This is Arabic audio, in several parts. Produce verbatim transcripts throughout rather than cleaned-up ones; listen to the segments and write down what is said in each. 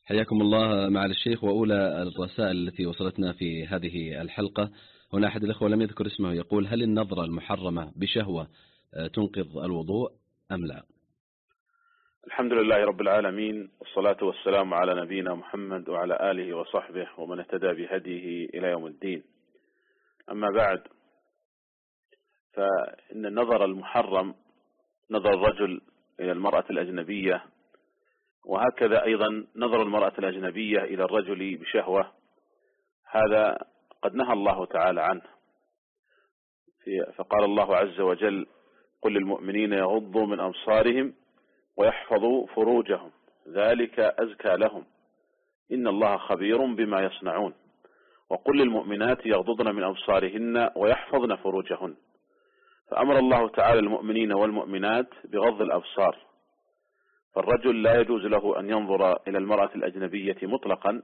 حياكم الله معالي الشيخ. وأولى الرسائل التي وصلتنا في هذه الحلقة، هنا أحد الأخوة لم يذكر اسمه يقول: هل النظرة المحرمة بشهوة تنقض الوضوء أم لا؟ الحمد لله رب العالمين، والصلاة والسلام على نبينا محمد وعلى آله وصحبه ومن اهتدى بهديه إلى يوم الدين. أما بعد، فإن النظر المحرم نظر الرجل إلى المرأة الأجنبية، وهكذا أيضا نظر المرأة الأجنبية إلى الرجل بشهوة، هذا قد نهى الله تعالى عنه. فقال الله عز وجل: قل للمؤمنين يغضوا من أبصارهم ويحفظوا فروجهم ذلك أزكى لهم إن الله خبير بما يصنعون. وقل للمؤمنات يغضضن من أبصارهن ويحفظن فروجهن. فأمر الله تعالى المؤمنين والمؤمنات بغض الأبصار، فالرجل لا يجوز له أن ينظر إلى المرأة الأجنبية مطلقا،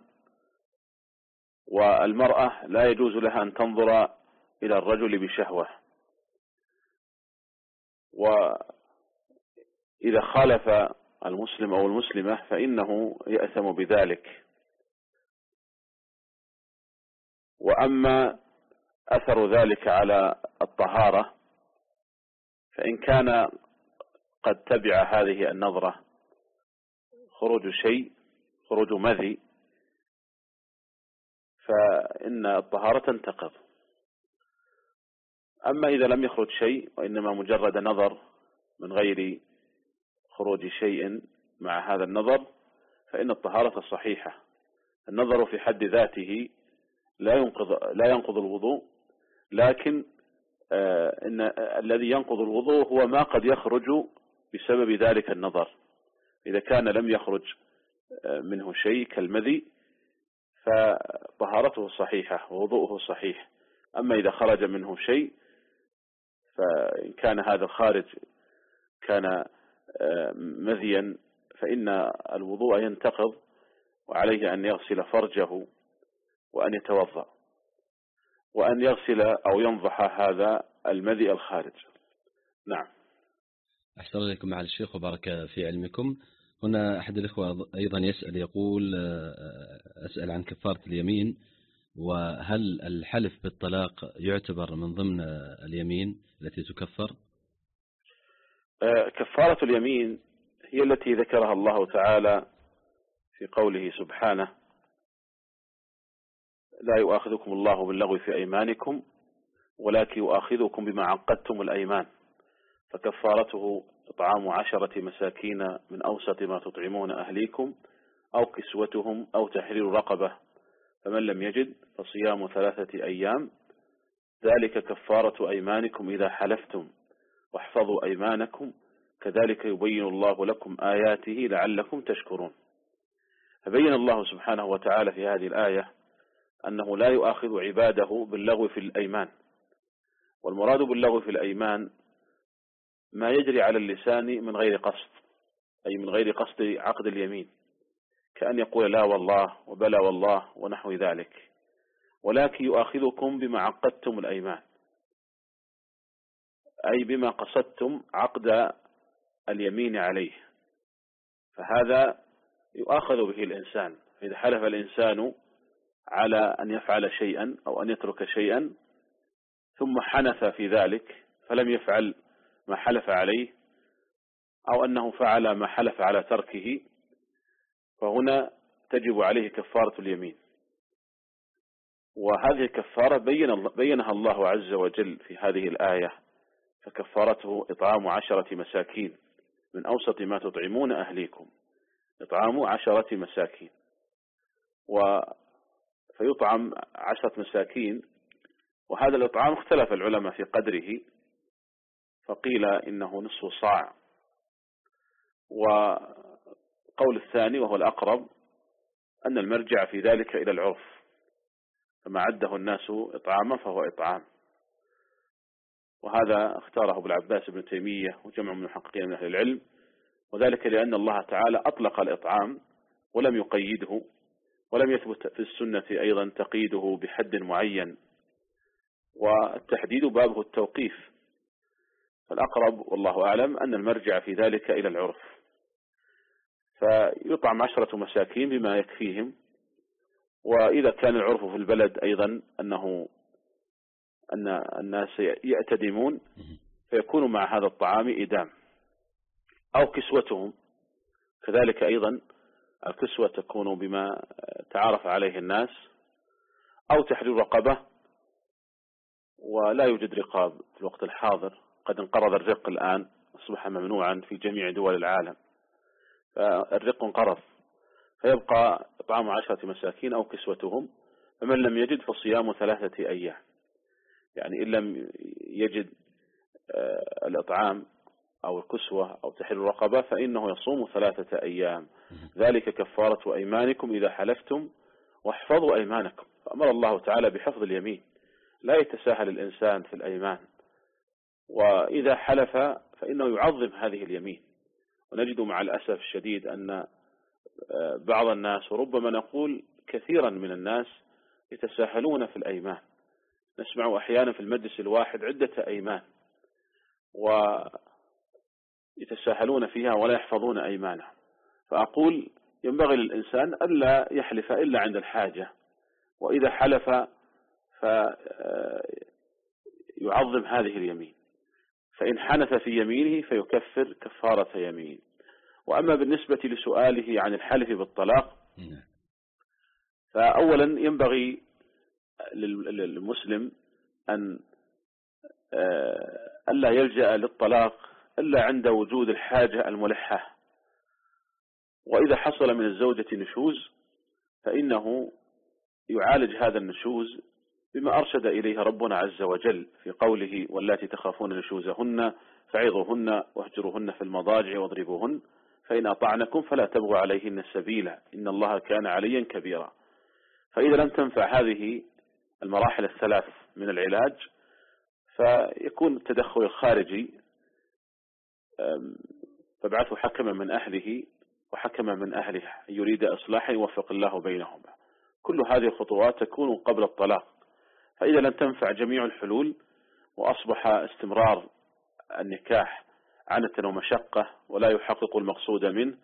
والمرأة لا يجوز لها أن تنظر إلى الرجل بشهوة. وإذا خالف المسلم أو المسلمة فإنه يأثم بذلك. وأما أثر ذلك على الطهارة، فإن كان قد تبع هذه النظرة خروج شيء، خروج مذي، فإن الطهارة تنتقض. أما إذا لم يخرج شيء وإنما مجرد نظر من غير خروج شيء مع هذا النظر، فإن الطهارة صحيحة. النظر في حد ذاته لا ينقض لا ينقض الوضوء، لكن آه إن الذي ينقض الوضوء هو ما قد يخرج بسبب ذلك النظر. إذا كان لم يخرج آه منه شيء كالمذي فطهارته صحيحة ووضوءه صحيح. أما إذا خرج منه شيء، فإن كان هذا الخارج كان آه مذيا فإن الوضوء ينتقض، وعليه أن يغسل فرجه وأن يتوضأ وأن يغسل أو ينضح هذا المذي الخارج. نعم. أحسن إليكم معالي الشيخ وبارك في علمكم. هنا أحد الإخوة أيضا يسأل يقول: أسأل عن كفارة اليمين، وهل الحلف بالطلاق يعتبر من ضمن اليمين التي تكفر؟ كفارة اليمين هي التي ذكرها الله تعالى في قوله سبحانه: لا يؤاخذكم الله باللغو في أيمانكم ولكن يؤاخذكم بما عقدتم الأيمان، فكفارته إطعام عشرة مساكين من أوسط ما تطعمون أهليكم أو كسوتهم أو تحرير رقبة، فمن لم يجد فصيام ثلاثة أيام، ذلك كفارة أيمانكم إذا حلفتم واحفظوا أيمانكم كذلك يبين الله لكم آياته لعلكم تشكرون. فبين الله سبحانه وتعالى في هذه الآية أنه لا يؤاخذ عباده باللغو في الأيمان، والمراد باللغو في الأيمان ما يجري على اللسان من غير قصد، أي من غير قصد عقد اليمين، كأن يقول لا والله وبلا والله ونحو ذلك، ولكن يؤاخذكم بما عقدتم الأيمان، أي بما قصدتم عقد اليمين عليه، فهذا يؤاخذ به الإنسان. إذا حلف الإنسان على أن يفعل شيئا أو أن يترك شيئا ثم حنث في ذلك فلم يفعل ما حلف عليه، أو أنه فعل ما حلف على تركه، فهنا تجب عليه كفارة اليمين. وهذه الكفارة بين بينها الله عز وجل في هذه الآية: فكفارته إطعام عشرة مساكين من أوسط ما تطعمون أهليكم. إطعام عشرة مساكين، و فيطعم عشرة مساكين، وهذا الإطعام اختلف العلماء في قدره، فقيل إنه نصف صاع، وقول الثاني وهو الأقرب أن المرجع في ذلك إلى العرف، فما عده الناس إطعاما فهو إطعام. وهذا اختاره ابن عباس بن تيمية وجمع من المحققين من أهل العلم، وذلك لأن الله تعالى أطلق الإطعام ولم يقيده، ولم يثبت في السنة أيضا تقييده بحد معين، والتحديد بابه التوقيف. فالأقرب والله أعلم أن المرجع في ذلك إلى العرف. فيطعم عشرة مساكين بما يكفيهم. وإذا كان العرف في البلد أيضا أنه أن الناس يأتدمون فيكون مع هذا الطعام إدام، أو كسوتهم كذلك أيضا، الكسوة تكون بما تعارف عليه الناس، أو تحرير رقبة، ولا يوجد رقاب في الوقت الحاضر، قد انقرض الرق الآن، أصبح ممنوعا في جميع دول العالم، فالرق انقرض، فيبقى إطعام عشرة مساكين أو كسوتهم. فمن لم يجد فصيام ثلاثة أيام، يعني إن لم يجد الإطعام أو الكسوة أو تحرير رقبة فإنه يصوم ثلاثة أيام، ذلك كفارة أيمانكم إذا حلفتم واحفظوا أيمانكم. فأمر الله تعالى بحفظ اليمين، لا يتساهل الإنسان في الأيمان، وإذا حلف فإنه يعظم هذه اليمين. ونجد مع الأسف الشديد أن بعض الناس، وربما نقول كثيرا من الناس، يتساهلون في الأيمان. نسمع أحيانا في المجلس الواحد عدة أيمان ويتساهلون فيها ولا يحفظون أيمانهم. فأقول ينبغي للإنسان ألا يحلف إلا عند الحاجة، وإذا حلف فيعظم هذه اليمين، فإن حنث في يمينه فيكفر كفارة يمين. وأما بالنسبة لسؤاله عن الحلف بالطلاق، فأولا ينبغي للمسلم أن ألا يلجأ للطلاق إلا عند وجود الحاجة الملحة. وإذا حصل من الزوجة نشوز فإنه يعالج هذا النشوز بما أرشد إليه ربنا عز وجل في قوله: واللاتي تخافون نشوزهن فعظوهن واهجروهن في المضاجع واضربوهن فإن أطعنكم فلا تبغوا عليهن سبيلا إن الله كان عليا كبيرا. فإذا لم تنفع هذه المراحل الثلاث من العلاج فيكون التدخل الخارجي، فابعثوا حكما من أهله وحكما من أهلها يريد إصلاحا يوفق الله بينهما. كل هذه الخطوات تكون قبل الطلاق. فإذا لم تنفع جميع الحلول وأصبح استمرار النكاح عنة ومشقة ولا يحقق المقصود منه،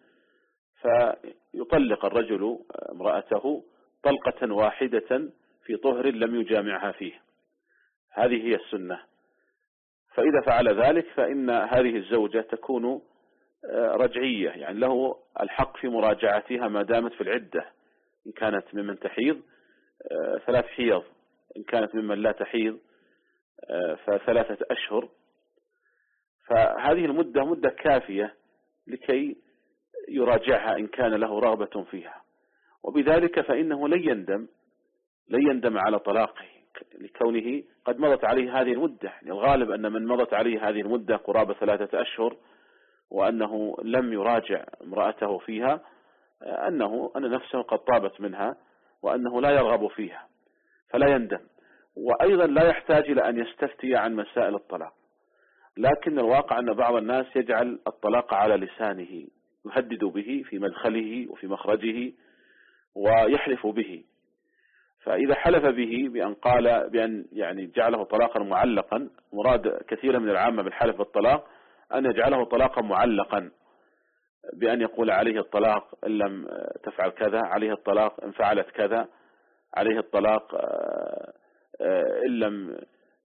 فيطلق الرجل امرأته طلقة واحدة في طهر لم يجامعها فيه. هذه هي السنة. فإذا فعل ذلك فإن هذه الزوجة تكون رجعية، يعني له الحق في مراجعتها ما دامت في العدة. إن كانت ممن تحيض ثلاث حيض، إن كانت ممن لا تحيض فثلاثة أشهر. فهذه المدة مدة كافية لكي يراجعها إن كان له رغبة فيها، وبذلك فإنه لن يندم لن يندم على طلاقه لكونه قد مضت عليه هذه المدة. يعني الغالب أن من مضت عليه هذه المدة قرابة ثلاثة أشهر وأنه لم يراجع امرأته فيها، أنه أن نفسه قد طابت منها وأنه لا يرغب فيها، فلا يندم. وأيضا لا يحتاج إلى أن يستفتي عن مسائل الطلاق. لكن الواقع أن بعض الناس يجعل الطلاق على لسانه، يهدد به في مدخله وفي مخرجه ويحلف به. فإذا حلف به بأن قال بأن يعني جعله طلاقا معلقا، مراد كثيرا من العامة بالحلف بالطلاق أن يجعله طلاقا معلقا، بأن يقول عليه الطلاق إن لم تفعل كذا، عليه الطلاق إن فعلت كذا، عليه الطلاق إن لم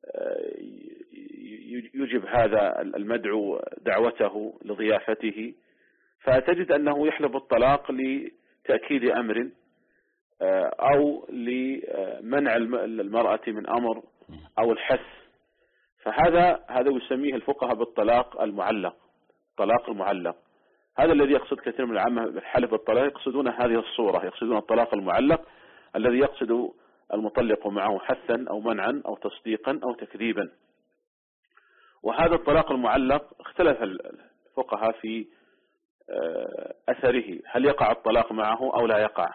يجب هذا المدعو دعوته لضيافته. فتجد أنه يحلف بالطلاق لتأكيد أمر أو لمنع المرأة من أمر أو الحث. فهذا هذا يسميه الفقهاء بالطلاق المعلق. الطلاق المعلق هذا الذي يقصد كثير من العامة بالحلف بالطلاق، يقصدون هذه الصورة، يقصدون الطلاق المعلق الذي يقصد المطلق معه حثا أو منعا أو تصديقا أو تكذيبا. وهذا الطلاق المعلق اختلف الفقهاء في أثره، هل يقع الطلاق معه أو لا يقع.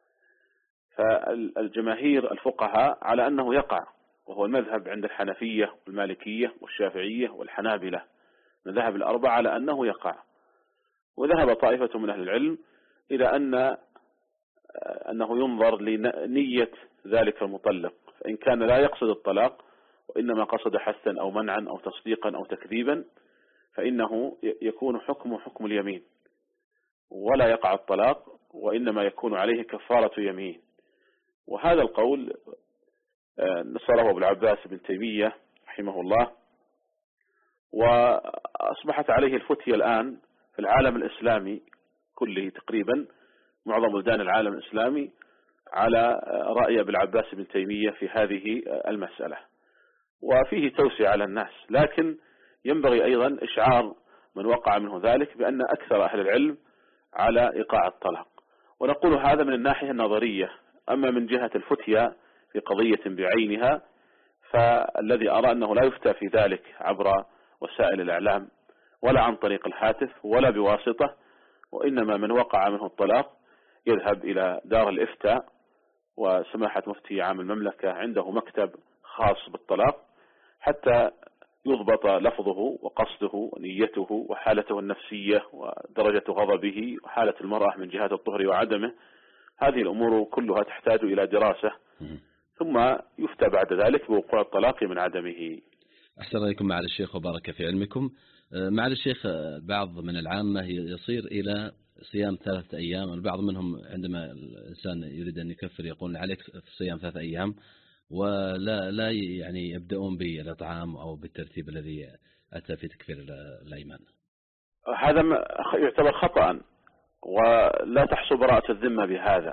فالجماهير الفقهاء على أنه يقع، وهو المذهب عند الحنفية والمالكية والشافعية والحنابلة، المذاهب الأربعة على أنه يقع. وذهب طائفة من أهل العلم إلى أن أنه ينظر لنية ذلك المطلق، فإن كان لا يقصد الطلاق وإنما قصد حثا أو منعا أو تصديقا أو تكذيبا فإنه يكون حكمه حكم اليمين. ولا يقع الطلاق، وإنما يكون عليه كفارة يمين. وهذا القول نصره أبو العباس بن تيمية رحمه الله، وأصبحت عليه الفتية الآن في العالم الإسلامي كله تقريبا، معظم بلدان العالم الإسلامي على رأي أبي العباس بن تيمية في هذه المسألة، وفيه توسعة على الناس. لكن ينبغي أيضا إشعار من وقع منه ذلك بأن أكثر أهل العلم على إيقاع الطلاق، ونقول هذا من الناحية النظرية. أما من جهة الفتية في قضية بعينها، فالذي أرى أنه لا يفتى في ذلك عبر وسائل الإعلام ولا عن طريق الهاتف ولا بواسطة، وإنما من وقع منه الطلاق يذهب إلى دار الإفتاء، وسماحة مفتي عام المملكة عنده مكتب خاص بالطلاق حتى يضبط لفظه وقصده ونيته وحالته النفسية ودرجة غضبه وحالة المرأة من جهة الطهر وعدمه. هذه الأمور كلها تحتاج إلى دراسة، ثم يفتى بعد ذلك بوقوع الطلاق من عدمه. أحسن عليكم معالي الشيخ وبارك في علمكم. معالي الشيخ، بعض من العامة يصير إلى صيام ثلاثة أيام، البعض منهم عندما الإنسان يريد أن يكفر يقول عليك في صيام ثلاثة أيام، ولا لا يعني يبدأون بالإطعام أو بالترتيب الذي أتى في تكفير الأيمان. هذا يعتبر خطأ، ولا تحصل براءة الذمة بهذا،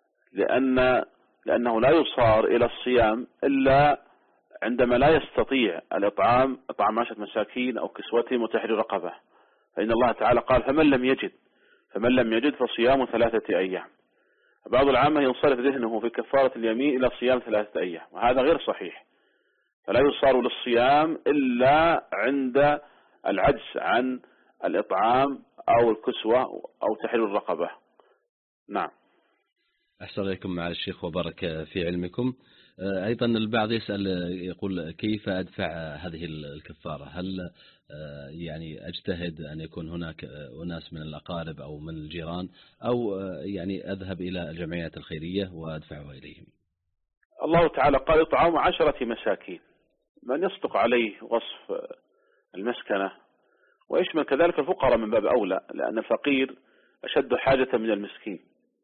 لأن لأنه لا يصار إلى الصيام إلا عندما لا يستطيع الإطعام إطعام عشرة مساكين أو كسوتهم وتحرير رقبة، فإن الله تعالى قال فمن لم يجد فمن لم يجد فصيام ثلاثة أيام. بعض العامة ينصرف ذهنه في كفارة اليمين إلى صيام ثلاثة أيام، وهذا غير صحيح. فلا يصار للصيام إلا عند العجز عن الإطعام أو الكسوة أو تحرير الرقبة. نعم. أحسن عليكم معالي الشيخ وبارك في علمكم. أيضا البعض يسأل يقول كيف أدفع هذه الكفارة؟ هل يعني أجتهد أن يكون هناك أناس من الأقارب أو من الجيران، أو يعني أذهب إلى الجمعيات الخيرية وأدفعها إليهم؟ الله تعالى قال إطعام عشرة مساكين، من يصدق عليه وصف المسكنة، ويشمل كذلك الفقراء من باب أولى، لأن الفقير أشد حاجة من المسكين.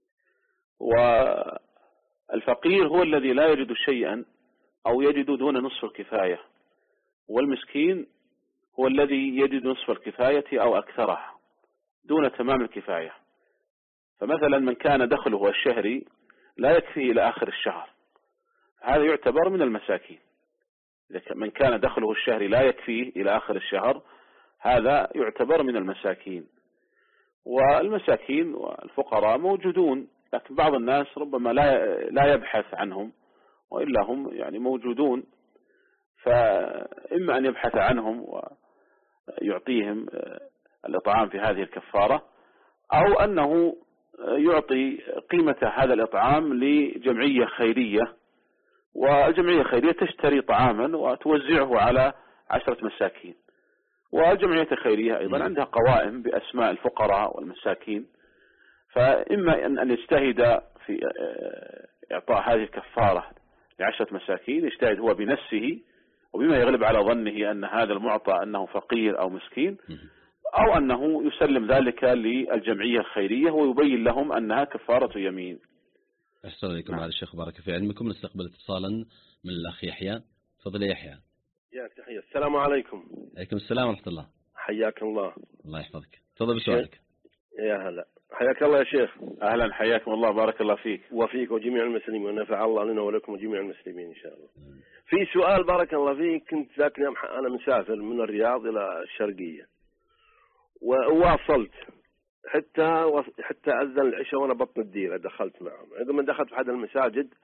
والفقير هو الذي لا يجد شيئا أو يجد دون نصف الكفاية، والمسكين هو الذي يجد نصف الكفاية أو أكثرها دون تمام الكفاية. فمثلا من كان دخله الشهري لا يكفي إلى آخر الشهر، هذا يعتبر من المساكين. من كان دخله الشهري لا يكفيه إلى آخر الشهر، هذا يعتبر من المساكين. والمساكين والفقراء موجودون، لكن بعض الناس ربما لا لا يبحث عنهم، وإلا هم يعني موجودون، فإما أن يبحث عنهم ويعطيهم الإطعام في هذه الكفارة، أو أنه يعطي قيمة هذا الإطعام لجمعية خيرية، والجمعية الخيرية تشتري طعاما وتوزعه على عشرة مساكين. والجمعية الخيرية أيضا عندها قوائم بأسماء الفقراء والمساكين، فإما أن يجتهد في إعطاء هذه الكفارة لعشرة مساكين، يجتهد هو بنفسه وبما يغلب على ظنه أن هذا المعطى أنه فقير أو مسكين، أو أنه يسلم ذلك للجمعية الخيرية ويبين لهم أنها كفارة يمين. أحسن عليكم على الشيخ بارك في علمكم. نستقبل اتصالا من الأخ يحيى. تفضل يا يحيى. ياك تحية. السلام عليكم. عليكم السلام ورحمة الله. حياك الله. الله يحفظك. تفضل بسؤالك. يا هلا. حياك الله يا شيخ. أهلا، حياكم الله، بارك الله فيك وفيك وجميع المسلمين، ونفع الله لنا ولكم وجميع المسلمين إن شاء الله. م. في سؤال بارك الله فيك. كنت ساكن أنا مسافر من الرياض إلى الشرقية، وواصلت حتى حتى أذن العشاء وأنا بطن الديرة، دخلت معهم. عندما دخلت في أحد المساجد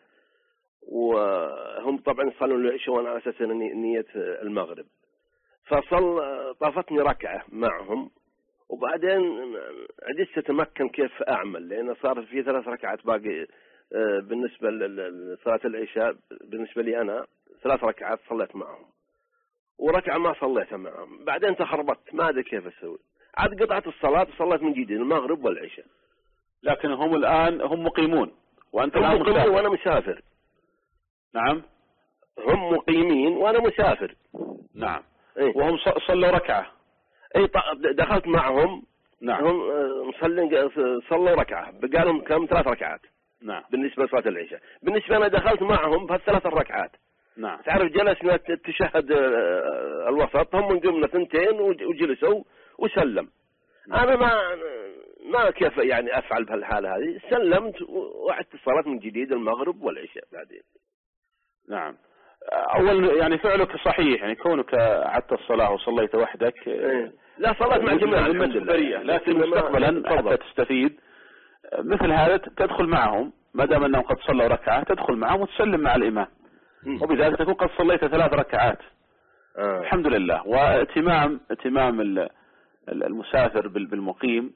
وهم طبعا صلوا العشاء وأنا على أساس نية المغرب، فصل طافتني ركعة معهم، وبعدين عجزت أتمكن كيف أعمل، لأن صار في ثلاث ركعات باقي بالنسبة لصلاة العشاء. بالنسبة لي أنا ثلاث ركعات صليت معهم، وركعة ما صليتها معهم. بعدين تخربت، ما أدري كيف أسوي. عاد قطعت الصلاة وصليت من جديد المغرب والعشاء. لكن هم الآن هم مقيمون وأنت هم الآن مقيمين وأنا مسافر. نعم، هم مقيمين وأنا مسافر. نعم. إيه؟ وهم صلوا ركعة. اي دخلت معهم نعم. هم مصلين صلوا ركعة بقى لهم كم ثلاث ركعات. نعم. بالنسبة لصلاة العشاء. بالنسبة أنا دخلت معهم بهالثلاث الركعات. نعم. تعرف جلسنا التشهد الوسط، هم من قمنا ثنتين وجلسوا وسلم. نعم. أنا ما ما كيف يعني أفعل بهالحالة هذه، سلمت وعدت الصلاة من جديد المغرب والعشاء بعدين. نعم. أول يعني فعلك صحيح، يعني كونك عدت الصلاة وصليت وحدك إيه. لا صلاة مع جماعة الحمد لله، لكن مستقبلا حتى تستفيد مثل هذا تدخل معهم ما دام أنهم قد صلوا ركعة، تدخل معهم وتسلم مع الإمام، وبذلك تكون قد صليت ثلاث ركعات. آه. الحمد لله. واتمام اتمام المسافر بالمقيم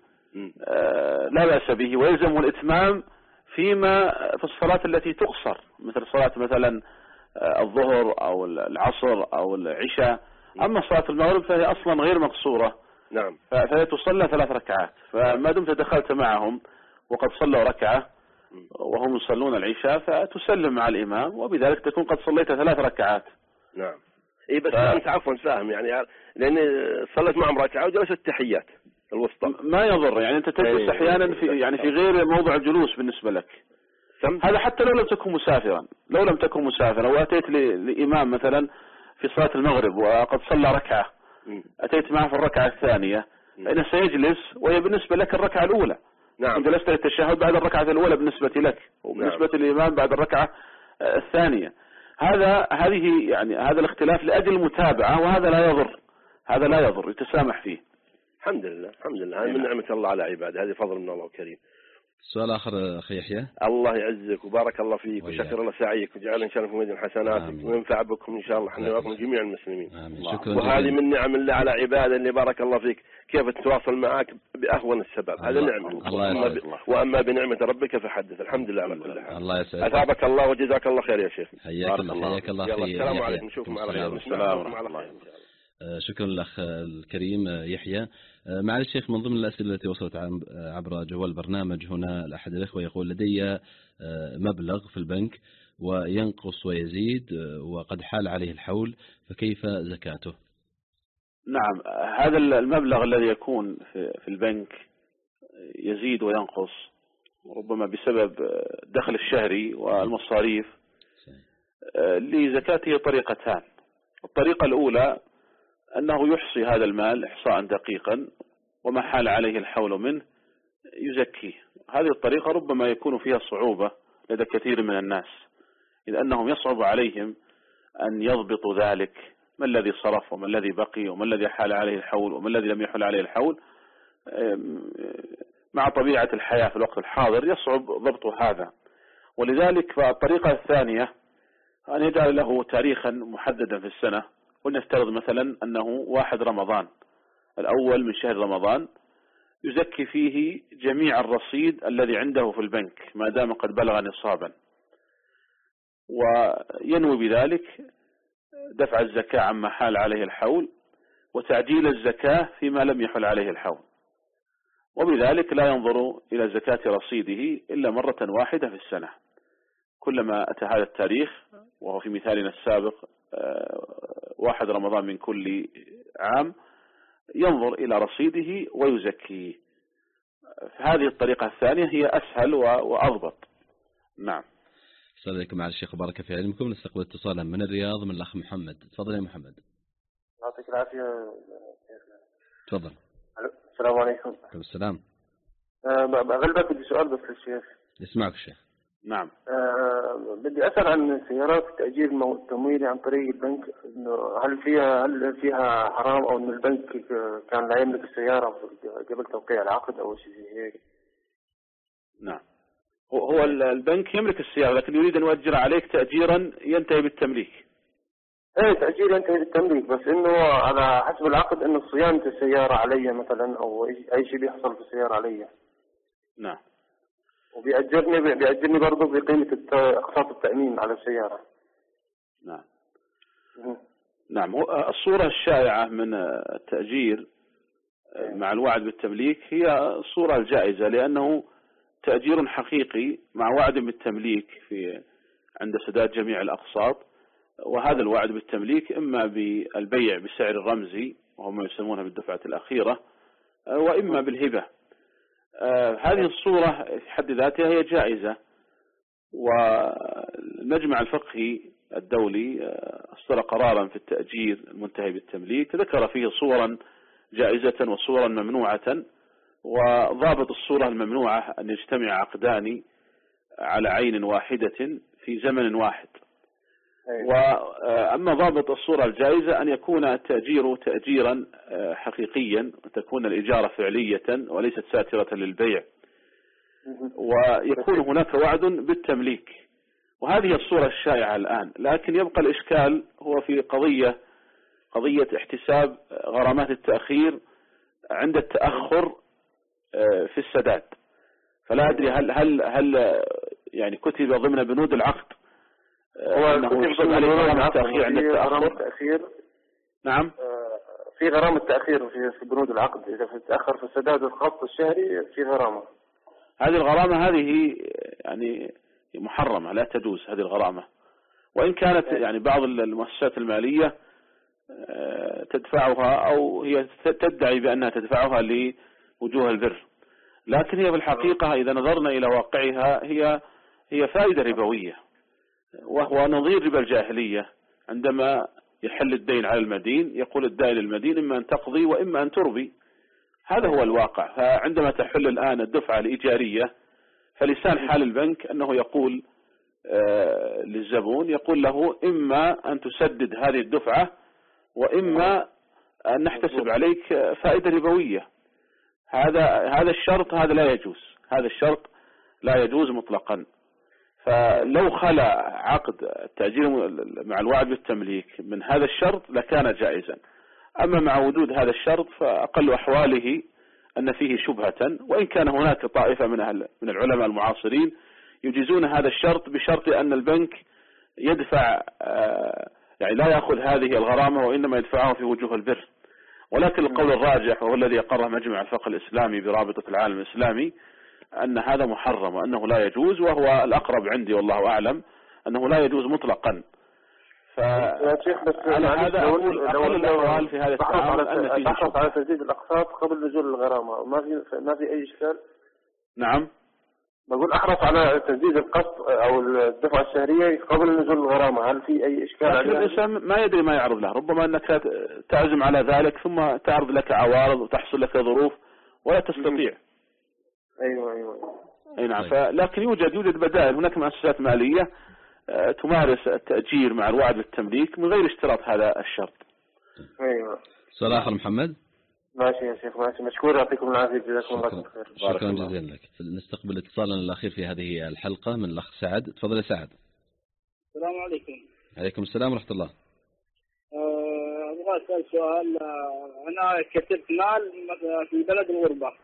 آه لا بأس به، ويلزم الاتمام فيما في الصلاة التي تقصر، مثل صلاة مثلا الظهر أو العصر أو العشاء. أما صلاة المغرب فهي أصلا غير مقصورة. نعم. فهي تصلى ثلاث ركعات، فما دمت دخلت معهم وقد صلوا ركعة وهم يصلون العشاء فتسلم مع الإمام، وبذلك تكون قد صليت ثلاث ركعات. نعم. إيه بس ف... ف... أنت عفوا فاهم يعني، لأن صليت معهم ركعة وجلست التحيات الوسطى. ما يضر يعني، أنت تجلس أحيانا في يعني في غير موضع الجلوس بالنسبة لك. هذا حتى لو لم تكن مسافرا، لو لم تكن مسافرا وأتيت لإمام مثلا في صلاة المغرب وقد صلى ركعة، أتيت معه في الركعة الثانية، فإنه سيجلس وهي بالنسبة لك الركعة الأولى. نعم. جلست للتشهد بعد الركعة الأولى بالنسبة لك، وبالنسبة نعم. للإمام بعد الركعة الثانية. هذا هذه يعني هذا الاختلاف لأجل المتابعة، وهذا لا يضر، هذا لا يضر، يتسامح فيه. الحمد لله الحمد لله، هذه من نعمة الله على عباده، هذه فضل من الله الكريم. سؤال آخر أخي يحيى. الله يعزك وبارك الله فيك وشكر الله سعيك وجعل إن شاء الله في ميزان حسناتك وينفع بكم إن شاء الله حنا وياكم جميع المسلمين. وهذه من نعم الله على عباده اللي بارك الله فيك، كيف تتواصل معك بأهون السبب، هذا نعمة. وأما, وأما بنعمة ربك فحدث. الحمد لله على كل حال. الله يسعدك. أثابك الله وجزاك الله خير يا شيخ. حياك الله حياك الله. يلا السلام عليكم، نشوفكم على خير. السلام عليكم. شكرا للأخ الكريم يحيى. معالي الشيخ، من ضمن الأسئلة التي وصلت عبر جوال البرنامج هنا أحد الأخوة يقول: لدي مبلغ في البنك وينقص ويزيد وقد حال عليه الحول، فكيف زكاته؟ نعم، هذا المبلغ الذي يكون في البنك يزيد وينقص ربما بسبب دخل الشهري والمصاريف، لزكاته طريقتان. الطريقة الأولى أنه يحصي هذا المال إحصاء دقيقا، وما حال عليه الحول منه يزكيه. هذه الطريقة ربما يكون فيها صعوبة لدى كثير من الناس، إذ أنهم يصعب عليهم أن يضبطوا ذلك، ما الذي صرف وما الذي بقي وما الذي حال عليه الحول وما الذي لم يحل عليه الحول. مع طبيعة الحياة في الوقت الحاضر يصعب ضبط هذا، ولذلك فالطريقة الثانية أن يجعل له تاريخا محددا في السنة، ولنفترض مثلا أنه واحد رمضان الأول من شهر رمضان، يزكي فيه جميع الرصيد الذي عنده في البنك ما دام قد بلغ نصابا، وينوي بذلك دفع الزكاة عما حال عليه الحول وتعجيل الزكاة فيما لم يحل عليه الحول، وبذلك لا ينظر إلى زكاة رصيده إلا مرة واحدة في السنة. كلما أتى هذا التاريخ، وهو في مثالنا السابق واحد رمضان من كل عام، ينظر إلى رصيده ويزكيه. هذه الطريقة الثانية هي أسهل وأضبط. نعم. السلام عليكم مع الشيخ وبارك في علمكم. نستقبل اتصالا من الرياض من الأخ محمد. تفضل يا محمد. يعطيك العافية. تفضل. السلام عليكم. عليكم السلام. غلبك بدي سؤال بس للشيخ. يسمعك الشيخ. نعم. أه بدي أسأل عن سيارات تأجير التمويل عن طريق البنك، إنه هل فيها هل فيها حرام، أو إن البنك كان لا يملك السيارة قبل توقيع العقد أو شيء زي هيك؟ نعم. هو البنك يملك السيارة لكن يريد أن يؤجر عليك تأجيرا ينتهي بالتمليك. ايه تأجير ينتهي بالتمليك، بس إنه على حسب العقد إنه صيانة السيارة علي مثلا، أو أي شيء بيحصل في السيارة علي. نعم. وبيأجرني بيأجرني برضه بقيمة أقساط التأمين على السيارة. نعم. نعم. الصورة الشائعة من التأجير مع الوعد بالتمليك هي الصورة الجائزة، لأنه تأجير حقيقي مع وعد بالتمليك في عند سداد جميع الأقساط، وهذا الوعد بالتمليك إما بالبيع بسعر الرمزي وهو ما يسمونه بالدفعة الأخيرة، وإما بالهبة. هذه الصورة في حد ذاتها هي جائزة، والمجمع الفقهي الدولي أصدر قرارا في التأجير المنتهي بالتمليك ذكر فيه صورا جائزة وصورا ممنوعة، وضابط الصورة الممنوعة أن يجتمع عقدان على عين واحدة في زمن واحد. وأما ضابط الصورة الجائزة أن يكون التأجير تأجيرا حقيقيا وتكون الإجارة فعلية وليست ساترة للبيع، ويكون هناك وعد بالتمليك. وهذه الصورة الشائعة الآن، لكن يبقى الإشكال هو في قضية قضية احتساب غرامات التأخير عند التأخر في السداد. فلا أدري هل هل هل يعني كتب ضمن بنود العقد أنه يحسب عليه غرامة التأخير عند التأخر؟ نعم، في غرامة تأخير في بنود العقد، إذا تأخر في السداد الخط الشهري في غرامة. هذه الغرامة هذه يعني محرمة، لا تجوز هذه الغرامة، وإن كانت يعني بعض المؤسسات المالية تدفعها أو هي تدعي بأنها تدفعها لوجوه البر، لكن هي بالحقيقة إذا نظرنا إلى واقعها هي هي فائدة ربوية، وهو نظير ربا الجاهلية. عندما يحل الدين على المدين يقول الدائن للمدين إما أن تقضي وإما أن تربي، هذا هو الواقع. فعندما تحل الآن الدفعة الإيجارية فلسان حال البنك أنه يقول آه للزبون، يقول له إما أن تسدد هذه الدفعة وإما أن نحتسب عليك فائدة ربوية. هذا هذا الشرط هذا لا يجوز، هذا الشرط لا يجوز مطلقا. فلو خلا عقد التأجير مع الوعد بالتمليك من هذا الشرط لكان جائزا، أما مع وجود هذا الشرط فأقل أحواله أن فيه شبهة، وإن كان هناك طائفة من أهل من العلماء المعاصرين يجيزون هذا الشرط بشرط أن البنك يدفع يعني لا يأخذ هذه الغرامة وإنما يدفعها في وجوه البر. ولكن القول الراجح وهو الذي أقره مجمع الفقه الإسلامي برابطة العالم الإسلامي أن هذا محرم وأنه لا يجوز، وهو الأقرب عندي والله أعلم أنه لا يجوز مطلقا. فعلى هذا أقول أقل الأقوال في هذا التعامل أن فيه تحرص على تسديد الأقساط قبل نزول الغرامة، ما في ما في أي إشكال. نعم، بقول أحرص على تسديد القسط أو الدفعة الشهرية قبل نزول الغرامة، هل في أي إشكال؟ لكن الإنسان ما يدري ما يعرض له، ربما أنك تعزم على ذلك ثم تعرض لك عوارض وتحصل لك ظروف ولا تستطيع. أيوة أيوة أي نعم. لكن يوجد يوجد بدائل، هناك مؤسسات مالية تمارس التأجير مع الوعد بالتمليك من غير اشتراط هذا الشرط. أيوة. سؤال آخر محمد. ماشي يا شيخ، ماشي، مشكور، يعطيكم العافية، جزاكم الله خير. شكرا جزيلا لك. نستقبل اتصالنا الأخير في هذه الحلقة من الأخ سعد. تفضل يا سعد. السلام عليكم. عليكم السلام ورحمة الله. أبغى أسأل سؤال. أنا كسبت مال في بلد الغربة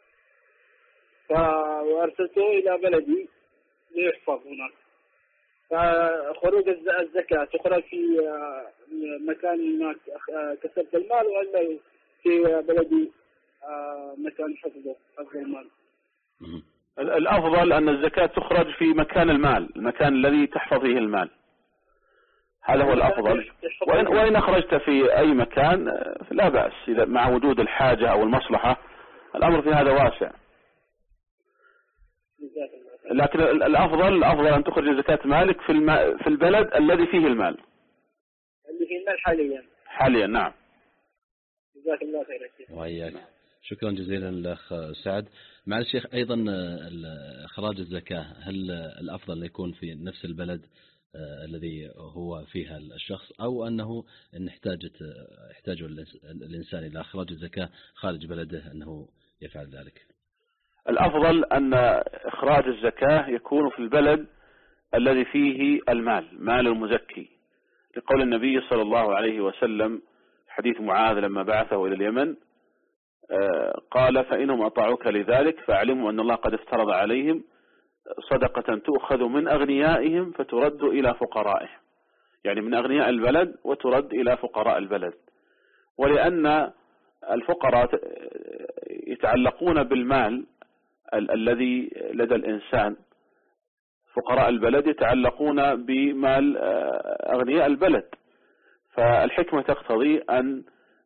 فأرسلته إلى بلدي ليحفظ هناك، فخروج الزكاة تخرج في مكان هناك كسبت المال ولا في بلدي مكان حفظه حفظ المال؟ الأفضل أن الزكاة تخرج في مكان المال، المكان الذي تحفظ فيه المال، هذا هو الأفضل. وإن, وإن أخرجت في أي مكان لا بأس إذا مع وجود الحاجة أو المصلحة، الأمر في هذا واسع. لكن الأفضل الأفضل أن تخرج زكاة مالك في الم... في البلد الذي فيه المال. اللي فيه المال حاليا. حاليا نعم. جزاك الله خير يا شيخ. وإياك. شكرا جزيلا للأخ سعد. مع الشيخ أيضا إخراج الزكاة هل الأفضل يكون في نفس البلد الذي هو فيها الشخص، أو أنه إن احتاجت يحتاج الإنسان إلى إخراج الزكاة خارج بلده أنه يفعل ذلك؟ الأفضل أن إخراج الزكاة يكون في البلد الذي فيه المال، مال المزكي، لقول النبي صلى الله عليه وسلم حديث معاذ لما بعثه إلى اليمن قال: فإنهم أطاعوك لذلك فاعلموا أن الله قد افترض عليهم صدقة تؤخذ من أغنيائهم فترد إلى فقرائهم، يعني من أغنياء البلد وترد إلى فقراء البلد. ولأن الفقراء يتعلقون بالمال ال الذي لدى الإنسان، فقراء البلد يتعلقون بمال أغنياء البلد، فالحكمة تقتضي أن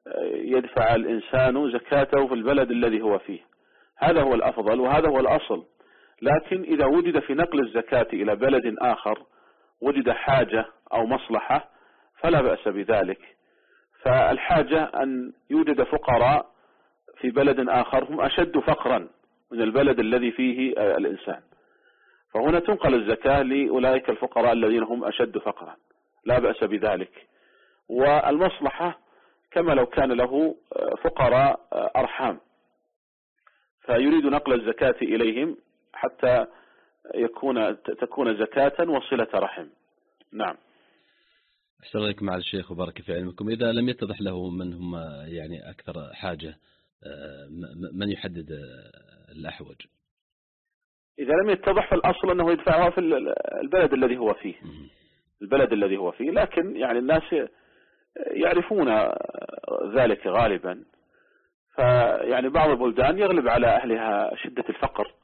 يدفع الإنسان زكاته في البلد الذي هو فيه، هذا هو الأفضل وهذا هو الأصل. لكن إذا وجد في نقل الزكاة إلى بلد آخر وجد حاجة أو مصلحة فلا بأس بذلك. فالحاجة أن يوجد فقراء في بلد آخر هم أشد فقرا من البلد الذي فيه الإنسان، فهنا تنقل الزكاة لأولئك الفقراء الذين هم أشد فقرا، لا بأس بذلك. والمصلحة كما لو كان له فقراء أرحام فيريد نقل الزكاة إليهم حتى يكون تكون زكاة وصلة رحم. نعم. أحسن عليكم مع الشيخ وبارك في علمكم. إذا لم يتضح له من هم يعني أكثر حاجة، من يحدد الأحوج؟ إذا لم يتضح فالأصل أنه يدفعها في البلد الذي هو فيه، البلد الذي هو فيه. لكن يعني الناس يعرفون ذلك غالبا، فيعني بعض البلدان يغلب على أهلها شدة الفقر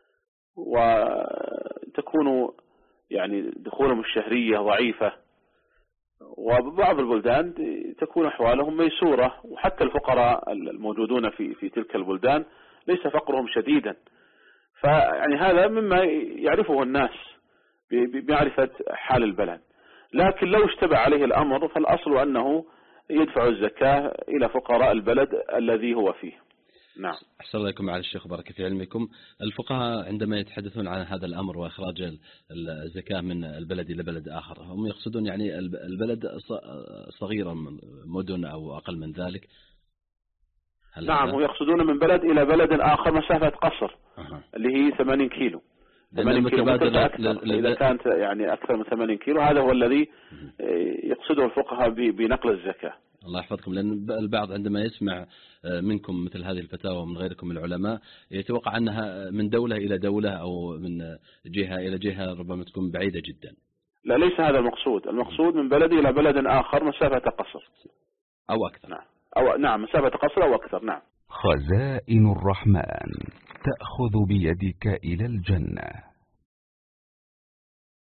وتكون يعني دخولهم الشهرية ضعيفة، وبعض البلدان تكون أحوالهم ميسورة، وحتى الفقراء الموجودون في في تلك البلدان ليس فقرهم شديدا. فيعني هذا مما يعرفه الناس بمعرفة حال البلد. لكن لو اشتبه عليه الأمر فالأصل أنه يدفع الزكاة إلى فقراء البلد الذي هو فيه. نعم. أحسن الله عليكم على الشيخ وبارك في علمكم. الفقهاء عندما يتحدثون عن هذا الأمر وإخراج الزكاة من البلد إلى بلد آخر هم يقصدون يعني البلد صغيرا، مدن أو أقل من ذلك؟ نعم، هم يقصدون من بلد إلى بلد آخر مسافة قصر أه. اللي هي ثمانين كيلو. ثمانين كيلو إذا كانت يعني أكثر من ثمانين كيلو هذا هو الذي يقصده الفقهاء بنقل الزكاة. الله يحفظكم، لأن البعض عندما يسمع منكم مثل هذه الفتاوى ومن غيركم من العلماء يتوقع أنها من دولة إلى دولة أو من جهة إلى جهة ربما تكون بعيدة جدا. لا، ليس هذا المقصود. المقصود من بلد إلى بلد آخر مسافة قصر أو أكثر. نعم. أو نعم مسافة قصر أو أكثر. نعم. خزائن الرحمن تأخذ بيدك إلى الجنة.